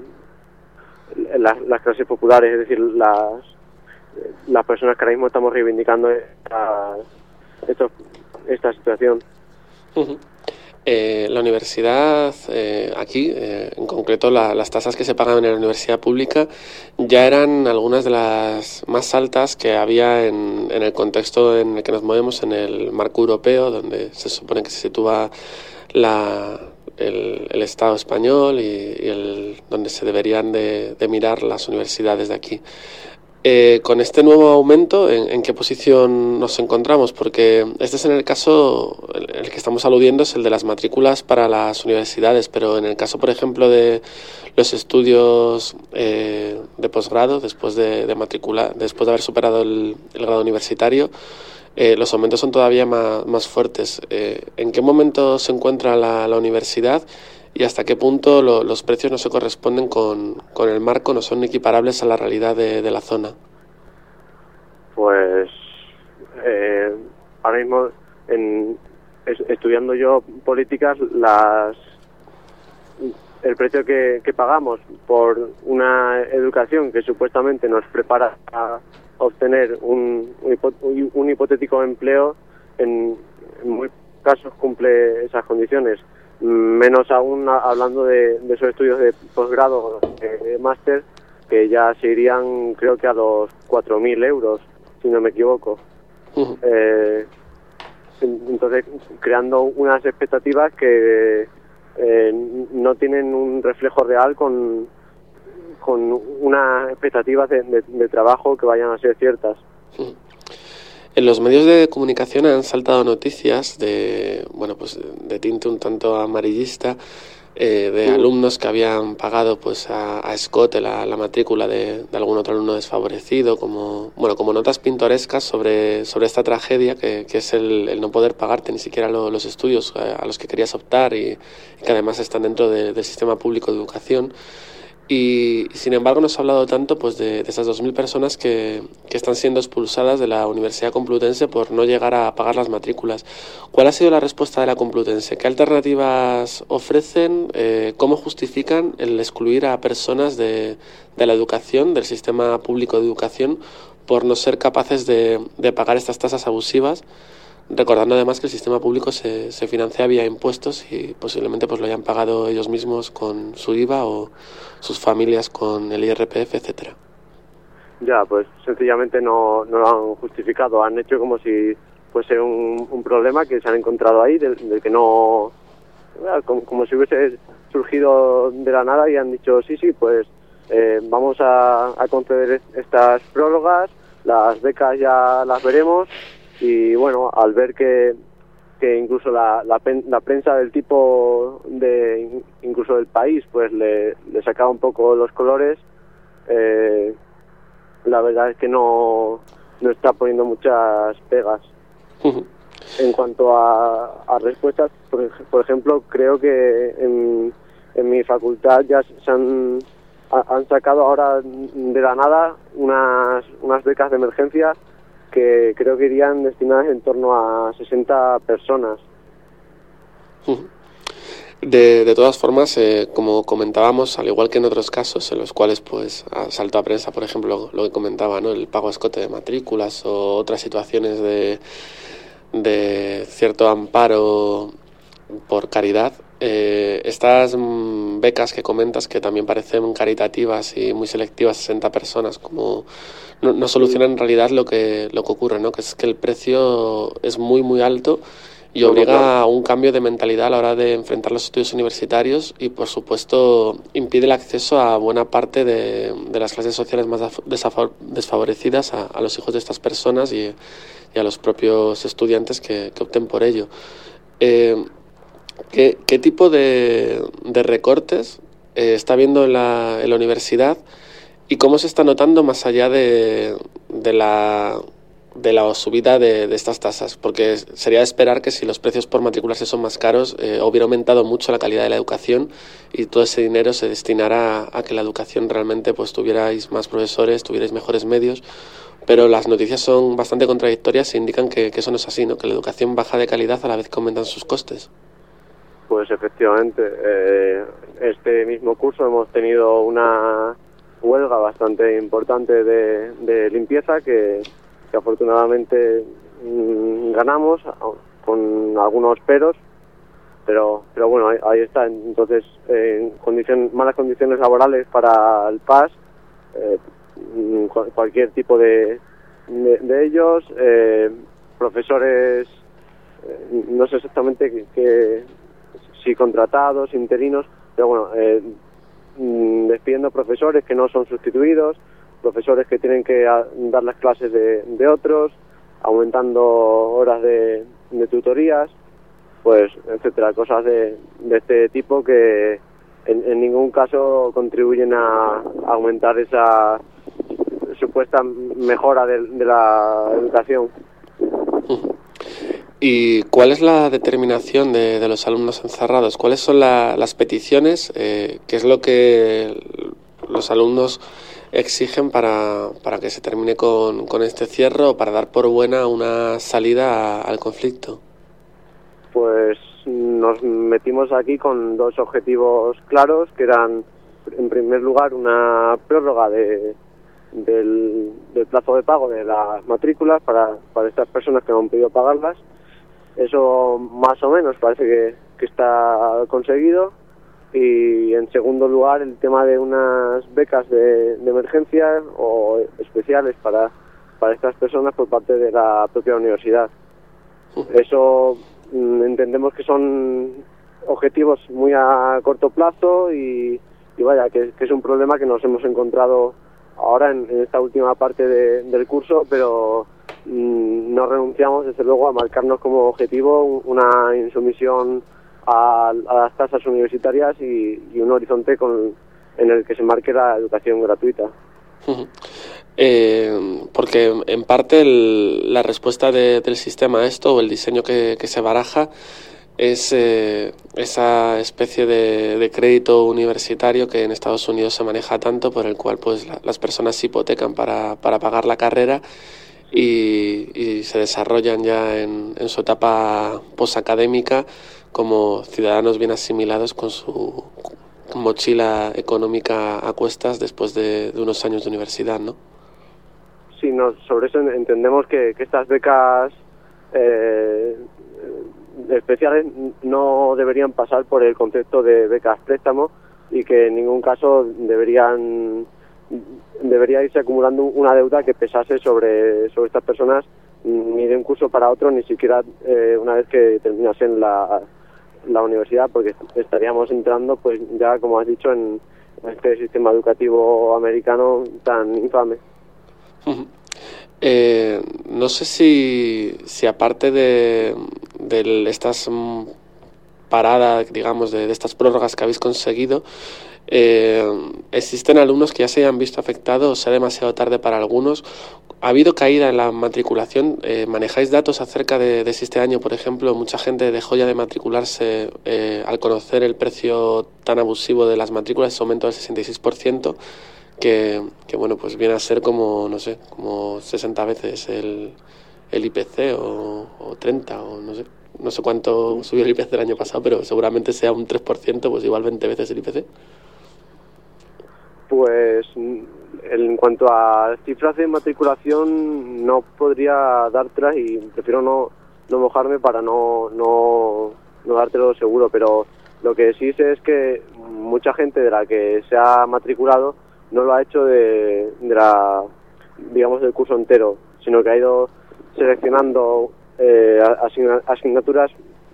Las, las clases populares, es decir, las las personas que ahora mismo estamos reivindicando esta, esto, esta situación. Uh-huh. Eh, la universidad, eh, aquí, eh, en concreto la, las tasas que se pagan en la universidad pública ya eran algunas de las más altas que había en, en el contexto en el que nos movemos, en el marco europeo, donde se supone que se sitúa la... El, el Estado español y, y el, donde se deberían de, de mirar las universidades de aquí. Eh, con este nuevo aumento, ¿en, ¿en qué posición nos encontramos? Porque este es en el caso, el, el que estamos aludiendo es el de las matrículas para las universidades, pero en el caso, por ejemplo, de los estudios eh, de posgrado, después de, de matricular, después de haber superado el, el grado universitario, Eh, los aumentos son todavía más, más fuertes. Eh, ¿En qué momento se encuentra la, la universidad y hasta qué punto lo, los precios no se corresponden con, con el marco, no son equiparables a la realidad de, de la zona? Pues eh, ahora mismo, en, es, estudiando yo políticas, las el precio que, que pagamos por una educación que supuestamente nos prepara a obtener un, un, un hipotético empleo, en, en muchos casos cumple esas condiciones, menos aún a, hablando de, de esos estudios de posgrado, de máster, que ya se irían, creo que a los cuatro mil euros, si no me equivoco. Uh-huh. Eh, entonces, creando unas expectativas que eh, no tienen un reflejo real con con unas expectativas de, de, de trabajo que vayan a ser ciertas. En los medios de comunicación han saltado noticias de, bueno, pues de tinte un tanto amarillista, eh, de sí. alumnos que habían pagado pues a, a escote la, la matrícula de, de algún otro alumno desfavorecido, como bueno como notas pintorescas sobre, sobre esta tragedia que, que es el, el no poder pagarte ni siquiera lo, los estudios a, a los que querías optar y, y que además están dentro de, del sistema público de educación. Y sin embargo no se ha hablado tanto pues de, de esas dos mil personas que, que están siendo expulsadas de la Universidad Complutense por no llegar a pagar las matrículas. ¿Cuál ha sido la respuesta de la Complutense? ¿Qué alternativas ofrecen? Eh, ¿Cómo justifican el excluir a personas de, de la educación, del sistema público de educación, por no ser capaces de, de pagar estas tasas abusivas? Recordando además que el sistema público se, se financia vía impuestos y posiblemente pues lo hayan pagado ellos mismos con su I V A o sus familias con el I R P F, etcétera. Ya, pues sencillamente no, no lo han justificado. Han hecho como si fuese un, un problema que se han encontrado ahí, del, del que no... Como, como si hubiese surgido de la nada y han dicho, sí, sí, pues eh, vamos a, a conceder estas prórrogas, las becas ya las veremos. Y bueno, al ver que que incluso la, la, la prensa del tipo de incluso del país pues le, le sacaba un poco los colores. Eh, la verdad es que no, no está poniendo muchas pegas. Uh-huh. En cuanto a, a respuestas, por, por ejemplo, creo que en, en mi facultad ya se han, han sacado ahora de la nada unas, unas becas de emergencia que creo que irían destinadas en torno a sesenta personas. De, de todas formas, eh, como comentábamos, al igual que en otros casos en los cuales pues saltó a prensa, por ejemplo, lo que comentaba, ¿no?, el pago a escote de matrículas o otras situaciones de, de cierto amparo por caridad, eh, estas mm, becas que comentas, que también parecen caritativas y muy selectivas, sesenta personas, como no, no solucionan en realidad lo que lo que ocurre, ¿no?, que es que el precio es muy muy alto y obliga a un cambio de mentalidad a la hora de enfrentar los estudios universitarios y, por supuesto, impide el acceso a buena parte de, de las clases sociales más desfavorecidas a, a los hijos de estas personas y, y a los propios estudiantes que, que opten por ello. Eh, ¿qué, ¿Qué tipo de, de recortes eh, está habiendo en la, en la universidad y cómo se está notando más allá de, de la... de la subida de, de estas tasas? Porque sería de esperar que si los precios por matricularse son más caros, eh, hubiera aumentado mucho la calidad de la educación y todo ese dinero se destinara a, a que la educación realmente pues tuvierais más profesores, tuvierais mejores medios, pero las noticias son bastante contradictorias e indican que, que eso no es así, ¿no?, que la educación baja de calidad a la vez que aumentan sus costes. Pues efectivamente, eh, este mismo curso hemos tenido una huelga bastante importante de, de limpieza que que afortunadamente mmm, ganamos con algunos peros, pero pero bueno, ahí, ahí está. Entonces, eh, condición, malas condiciones laborales para el P A S, eh, cual, cualquier tipo de, de, de ellos, eh, profesores, eh, no sé exactamente que, que, si contratados, interinos, pero bueno, eh, despidiendo profesores que no son sustituidos, profesores que tienen que a, dar las clases de, de otros, aumentando horas de, de tutorías, pues etcétera, cosas de, de este tipo que en, en ningún caso contribuyen a, a aumentar esa supuesta mejora de, de la educación. ¿Y cuál es la determinación de, de los alumnos encerrados? ¿Cuáles son la, las peticiones? Eh, ¿Qué es lo que los alumnos exigen para, para que se termine con, con este cierre o para dar por buena una salida a, al conflicto? Pues nos metimos aquí con dos objetivos claros, que eran, en primer lugar, una prórroga de, del, del plazo de pago de las matrículas para, para estas personas que no han podido pagarlas. Eso más o menos parece que, que está conseguido. Y en segundo lugar, el tema de unas becas de, de emergencia o especiales para, para estas personas por parte de la propia universidad. Eso mm, entendemos que son objetivos muy a corto plazo y, y vaya, que, que es un problema que nos hemos encontrado ahora en, en esta última parte de, del curso, pero mmm, no renunciamos desde luego a marcarnos como objetivo una insumisión a, a las tasas universitarias y, y un horizonte con, en el que se marque la educación gratuita. Uh-huh. Eh, porque en parte el, la respuesta de, del sistema a esto o el diseño que, que se baraja es eh, esa especie de, de crédito universitario que en Estados Unidos se maneja tanto, por el cual pues la, las personas se hipotecan para, para pagar la carrera y, y se desarrollan ya en, en su etapa posacadémica como ciudadanos bien asimilados con su mochila económica a cuestas después de, de unos años de universidad, ¿no? Sí, no, sobre eso entendemos que, que estas becas eh, especiales no deberían pasar por el concepto de becas préstamo y que en ningún caso deberían debería irse acumulando una deuda que pesase sobre, sobre estas personas ni de un curso para otro, ni siquiera eh, una vez que terminasen la la universidad, porque estaríamos entrando, pues ya como has dicho, en este sistema educativo americano tan infame. Uh-huh. Eh, no sé si, si aparte de, de estas mm, paradas, digamos, de, de estas prórrogas que habéis conseguido, eh, existen alumnos que ya se hayan visto afectados, o sea demasiado tarde para algunos. ¿Ha habido caída en la matriculación? Eh, ¿Manejáis datos acerca de, de si este año, por ejemplo, mucha gente dejó ya de matricularse eh, al conocer el precio tan abusivo de las matrículas, ese aumento del sesenta y seis por ciento, que, que bueno, pues viene a ser como, no sé, como sesenta veces el, el I P C o, o treinta, o no sé, no sé cuánto subió el I P C el año pasado, pero seguramente sea un tres por ciento, pues igual veinte veces el I P C. Pues en cuanto a cifras de matriculación no podría dártelas y prefiero no, no mojarme para no, no, no dártelo seguro, pero lo que sí sé es que mucha gente de la que se ha matriculado no lo ha hecho de, de la, digamos, del curso entero, sino que ha ido seleccionando eh, asign- asignaturas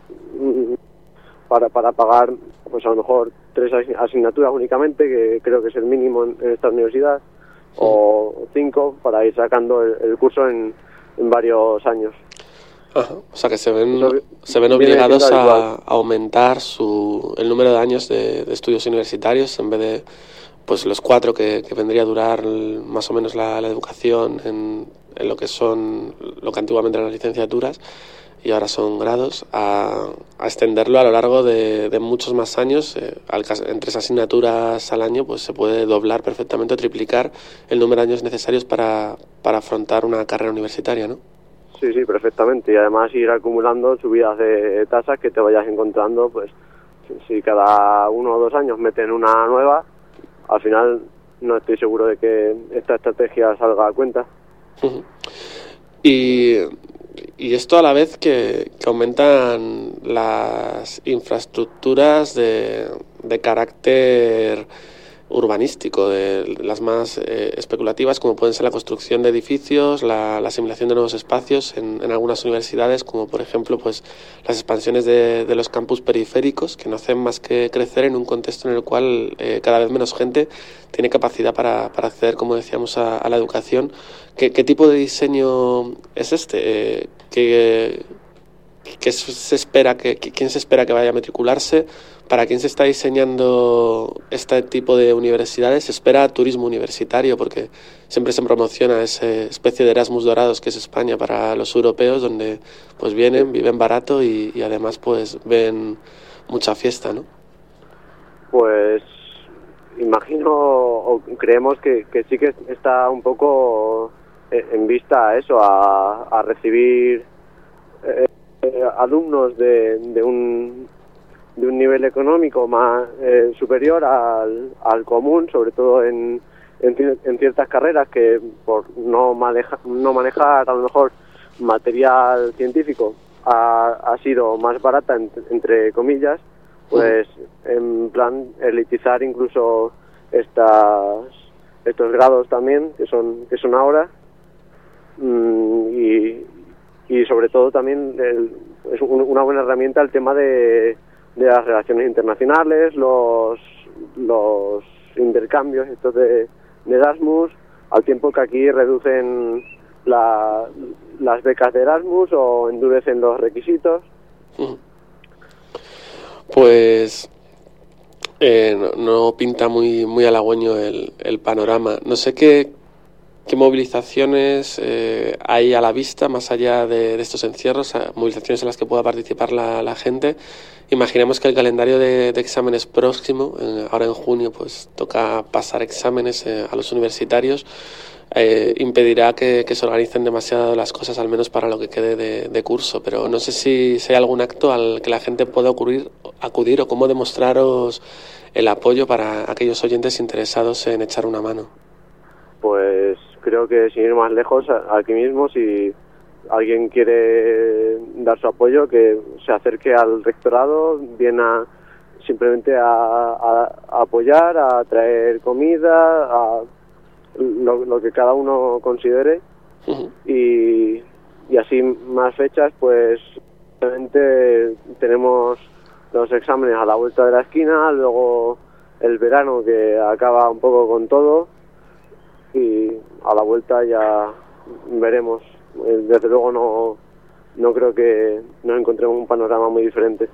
para, para pagar, pues a lo mejor tres asignaturas únicamente, que creo que es el mínimo en, en esta universidad, sí. o cinco, para ir sacando el, el curso en, en varios años. Ajá. O sea que se ven, se ven obligados a, a aumentar su, el número de años de, de estudios universitarios, en vez de pues los cuatro que, que vendría a durar más o menos la, la educación en, en lo que son lo que antiguamente eran las licenciaturas y ahora son grados, a, a extenderlo a lo largo de, de muchos más años. Eh, al, en tres asignaturas al año pues se puede doblar perfectamente o triplicar el número de años necesarios para, para afrontar una carrera universitaria, ¿no? Sí, sí, perfectamente. Y además ir acumulando subidas de tasas que te vayas encontrando, pues si, si cada uno o dos años meten una nueva, al final no estoy seguro de que esta estrategia salga a cuenta. Uh-huh. Y... Y esto a la vez que, que aumentan las infraestructuras de, de carácter urbanístico, de las más eh, especulativas, como pueden ser la construcción de edificios, la, la asimilación de nuevos espacios en, en algunas universidades, como por ejemplo pues las expansiones de, de los campus periféricos, que no hacen más que crecer en un contexto en el cual eh, cada vez menos gente tiene capacidad para, para acceder, como decíamos, a, a la educación. ¿Qué, qué tipo de diseño es este? Eh, ¿qué, qué se espera que, ¿Quién se espera que vaya a matricularse? ¿Para quién se está diseñando este tipo de universidades? Se espera turismo universitario, porque siempre se promociona esa especie de Erasmus dorados que es España para los europeos, donde pues vienen, viven barato y, y además pues ven mucha fiesta, ¿no? Pues imagino o creemos que, que sí que está un poco en vista a eso, a, a recibir eh, eh, alumnos de, de un de un nivel económico más eh, superior al, al común, sobre todo en, en, en ciertas carreras que por no, maneja, no manejar a lo mejor material científico ha, ha sido más barata, en, entre comillas, pues en plan elitizar incluso estas estos grados también que son que son ahora mm, y, y sobre todo también el, es un, una buena herramienta el tema de de las relaciones internacionales, los los intercambios estos de, de Erasmus, al tiempo que aquí reducen la, las becas de Erasmus o endurecen los requisitos. Pues eh, no, no pinta muy muy halagüeño el, el panorama. No sé qué ¿Qué movilizaciones eh, hay a la vista, más allá de, de estos encierros, movilizaciones en las que pueda participar la, la gente? Imaginemos que el calendario de, de exámenes próximo, eh, ahora en junio, pues toca pasar exámenes eh, a los universitarios, eh, impedirá que, que se organicen demasiado las cosas, al menos para lo que quede de, de curso. Pero no sé si, si hay algún acto al que la gente pueda ocurrir, acudir o cómo demostraros el apoyo para aquellos oyentes interesados en echar una mano. Pues creo que sin ir más lejos, aquí mismo, si alguien quiere dar su apoyo, que se acerque al rectorado, viene a, simplemente a, a, a apoyar, a traer comida, a lo, lo que cada uno considere. Uh-huh. y, y así más fechas, pues realmente tenemos los exámenes a la vuelta de la esquina, luego el verano que acaba un poco con todo, y a la vuelta ya veremos. Desde luego no no creo que nos encontremos un panorama muy diferente.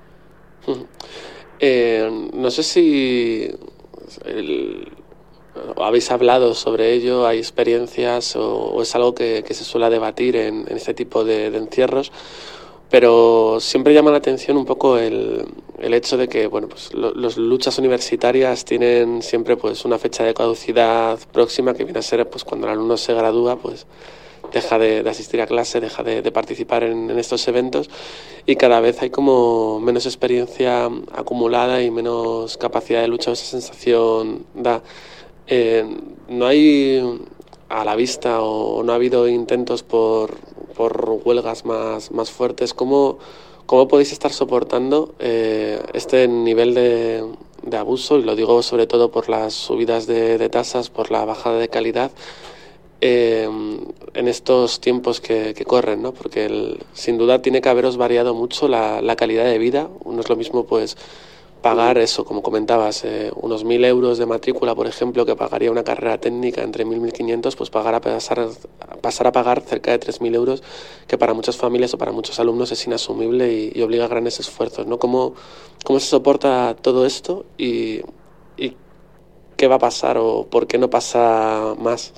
Eh, no sé si el, habéis hablado sobre ello, hay experiencias o, o es algo que, que se suele debatir en, en este tipo de, de encierros, pero siempre llama la atención un poco el, el hecho de que bueno, pues lo, las luchas universitarias tienen siempre pues una fecha de caducidad próxima, que viene a ser pues cuando el alumno se gradúa, pues deja de, de asistir a clase, deja de, de participar en, en estos eventos, y cada vez hay como menos experiencia acumulada y menos capacidad de lucha. Esa sensación da. Eh, no hay a la vista o, o no ha habido intentos por, por huelgas más, más fuertes. ¿Cómo, cómo podéis estar soportando eh, este nivel de, de abuso? Y lo digo sobre todo por las subidas de, de tasas, por la bajada de calidad, Eh, en estos tiempos que, que corren, ¿no? Porque el, sin duda tiene que haberos variado mucho la, la calidad de vida. No es lo mismo pues pagar eso, como comentabas, eh, unos mil euros de matrícula, por ejemplo, que pagaría una carrera técnica entre mil y mil quinientos, pues pagar a pasar, a pasar a pagar cerca de tres mil euros, que para muchas familias o para muchos alumnos es inasumible y, y obliga a grandes esfuerzos, ¿no? ¿Cómo, cómo se soporta todo esto y, y qué va a pasar o por qué no pasa más?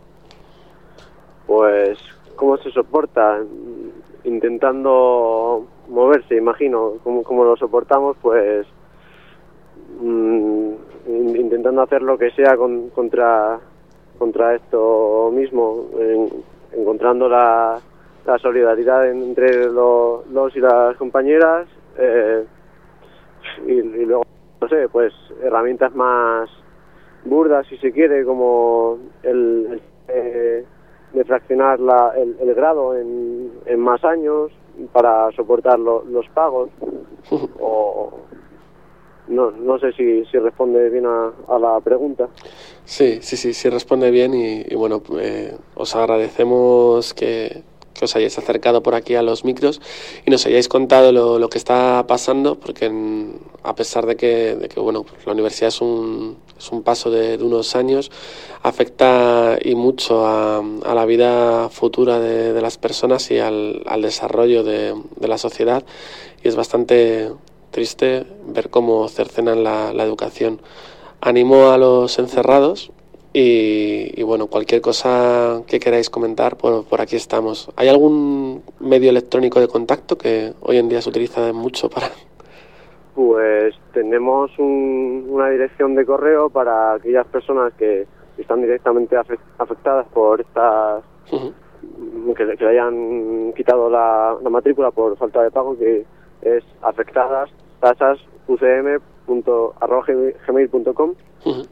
Pues, ¿cómo se soporta? Intentando moverse, imagino. ¿Cómo, cómo lo soportamos? Pues mmm, intentando hacer lo que sea con, contra contra esto mismo, en, encontrando la, la solidaridad entre lo, los y las compañeras, eh, y, y luego, no sé, pues herramientas más burdas, si se quiere, como el... el eh, de fraccionar la, el, el grado en, en más años para soportar lo, los pagos. O no, no sé si, si responde bien a, a la pregunta. Sí, sí, sí, sí responde bien y, y bueno, eh, os agradecemos que, que os hayáis acercado por aquí a los micros y nos hayáis contado lo, lo que está pasando, porque en, a pesar de que, de que bueno, la universidad es un, es un paso de, de unos años, afecta y mucho a, a la vida futura de, de las personas y al, al desarrollo de, de la sociedad, y es bastante triste ver cómo cercenan la, la educación. Animo a los encerrados y, y bueno, cualquier cosa que queráis comentar, por, por aquí estamos. ¿Hay algún medio electrónico de contacto que hoy en día se utiliza mucho para...? Pues tenemos un, una dirección de correo para aquellas personas que están directamente afectadas por estas... Uh-huh. que, que le hayan quitado la, la matrícula por falta de pago, que es afectadas tasas u c m punto arroba gmail punto com. Uh-huh.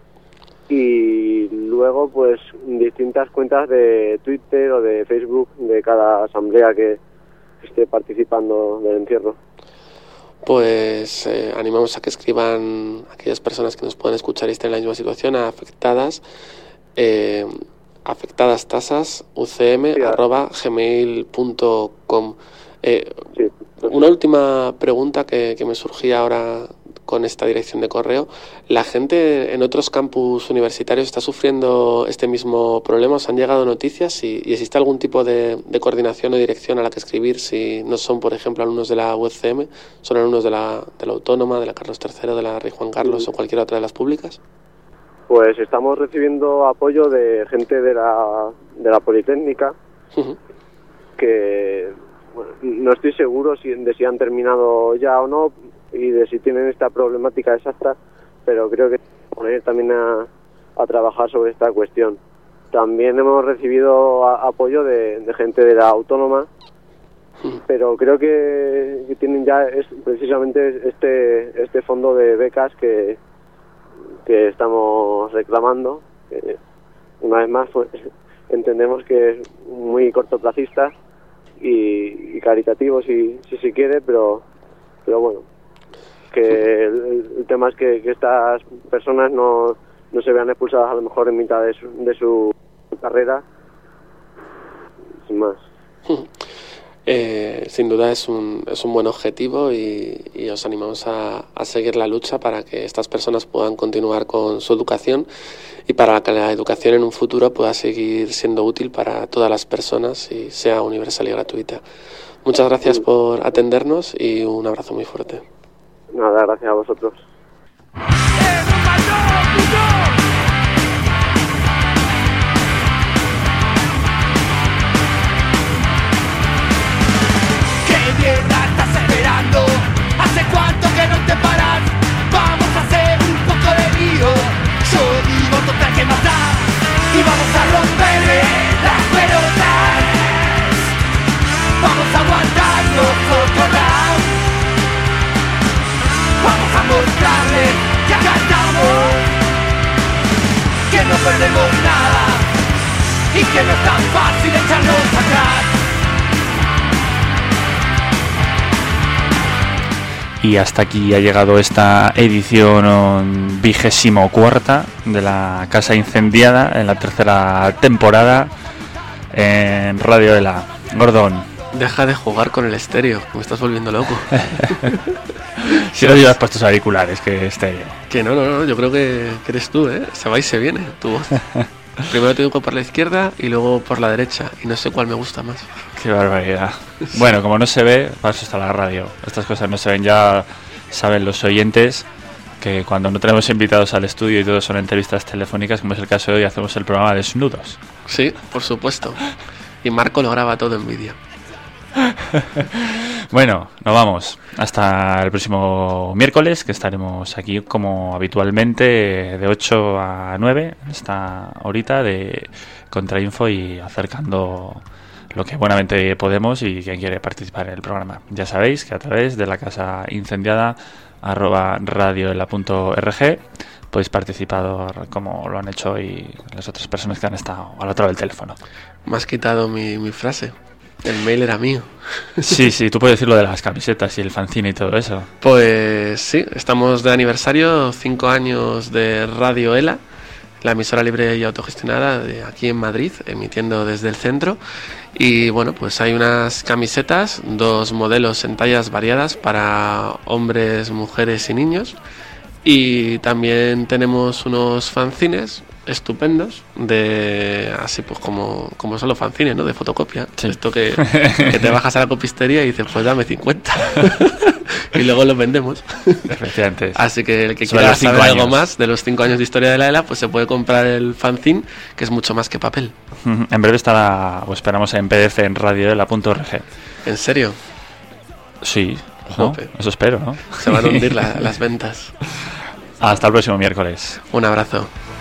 Y luego pues distintas cuentas de Twitter o de Facebook de cada asamblea que esté participando del encierro. Pues eh, animamos a que escriban aquellas personas que nos puedan escuchar y estén en la misma situación a afectadas eh, afectadas tasas u c m arroba gmail punto com. Eh, sí. Una última pregunta que, que me surgía ahora con esta dirección de correo. ¿La gente en otros campus universitarios está sufriendo este mismo problema? ¿Os han llegado noticias y, y existe algún tipo de, de coordinación o dirección a la que escribir si no son, por ejemplo, alumnos de la U C M, son alumnos de la, de la Autónoma, de la Carlos tercero, de la Rey Juan Carlos o cualquier otra de las públicas? Pues estamos recibiendo apoyo de gente de la, de la Politécnica, uh-huh. que bueno, no estoy seguro si, de si han terminado ya o no y de si tienen esta problemática exacta, pero creo que poner también a, a trabajar sobre esta cuestión. También hemos recibido a, apoyo de, de gente de la Autónoma, pero creo que, que tienen ya es, precisamente este este fondo de becas que, que estamos reclamando. Eh, una vez más, pues, entendemos que es muy cortoplacista y, y caritativo si, si se quiere, pero, pero bueno, que el, el tema es que, que estas personas no, no se vean expulsadas a lo mejor en mitad de su, de su carrera, sin más. Eh, sin duda es un, es un buen objetivo y, y os animamos a, a seguir la lucha para que estas personas puedan continuar con su educación y para que la educación en un futuro pueda seguir siendo útil para todas las personas y sea universal y gratuita. Muchas gracias por atendernos y un abrazo muy fuerte. Nada, gracias a vosotros. ¿Qué mierda estás esperando? ¿Hace cuánto que no te paras? Vamos a hacer un poco de lío. Yo digo total que matar y vamos a romperle las pelotas. Vamos a aguantarnos otro round. Vamos a mostrarle que acá estamos, que no perdemos nada y que no es tan fácil echarnos atrás. Y hasta aquí ha llegado esta edición vigésimo cuarta de la Casa Incendiada en la tercera temporada en Radio Ela. Gordon. Deja de jugar con el estéreo, que me estás volviendo loco. Si no llevas puestos auriculares, que estéreo. Que no, no, no, yo creo que, que eres tú, ¿eh? Se va y se viene tu voz. Primero te digo por la izquierda y luego por la derecha, y no sé cuál me gusta más. Qué barbaridad. Bueno, como no se ve, para eso está la radio. Estas cosas no se ven, ya saben los oyentes que cuando no tenemos invitados al estudio y todo son entrevistas telefónicas, como es el caso de hoy, hacemos el programa Desnudos. Sí, por supuesto. Y Marco lo graba todo en vídeo. Bueno, nos vamos hasta el próximo miércoles, que estaremos aquí como habitualmente de ocho a nueve, esta horita de Contrainfo y acercando lo que buenamente podemos y quien quiere participar en el programa. Ya sabéis que a través de la casa incendiada arroba radioela punto org podéis participar como lo han hecho hoy las otras personas que han estado al otro lado del teléfono. Me has quitado mi, mi frase. El mail era mío. Sí, sí, tú puedes decir lo de las camisetas y el fanzine y todo eso. Pues sí, estamos de aniversario, cinco años de Radio Ela, la emisora libre y autogestionada de aquí en Madrid, emitiendo desde el centro. Y bueno, pues hay unas camisetas, dos modelos en tallas variadas para hombres, mujeres y niños. Y también tenemos unos fanzines estupendos de así pues como, como son los fanzines, ¿no? De fotocopia. Sí. Esto que, que te bajas a la copistería y dices, pues dame cincuenta. Y luego los vendemos. Efectivamente. Así que el que quiera saber años. algo más de los cinco años de historia de la ELA, pues se puede comprar el fanzine, que es mucho más que papel. En breve estará, o esperamos en P D F en radioela punto org. ¿En serio? Sí, ¿no? Eso espero, ¿no? Se van a hundir la, las ventas. Hasta el próximo miércoles. Un abrazo.